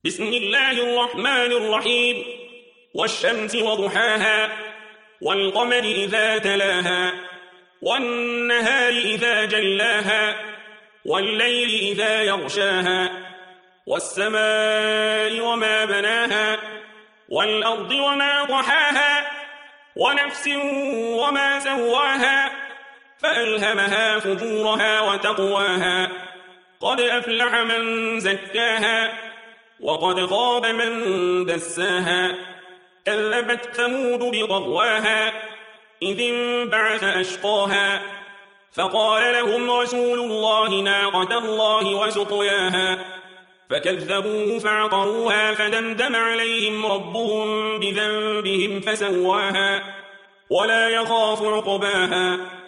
بسم الله الرحمن الرحيم. والشمس وضحاها والقمر إذا تلاها والنهار إذا جلاها والليل إذا يغشاها والسماء وما بناها والأرض وما طحاها ونفس وما سواها فألهمها فجورها وتقواها قد أفلح من زكاها وقد خاب من دساها كذبت ثمود بطغواها إذ انبعث أشقاها فقال لهم رسول الله ناقة الله وسقياها فكذبوه فعقروها فدمدم عليهم ربهم بذنبهم فسواها ولا يخاف عقباها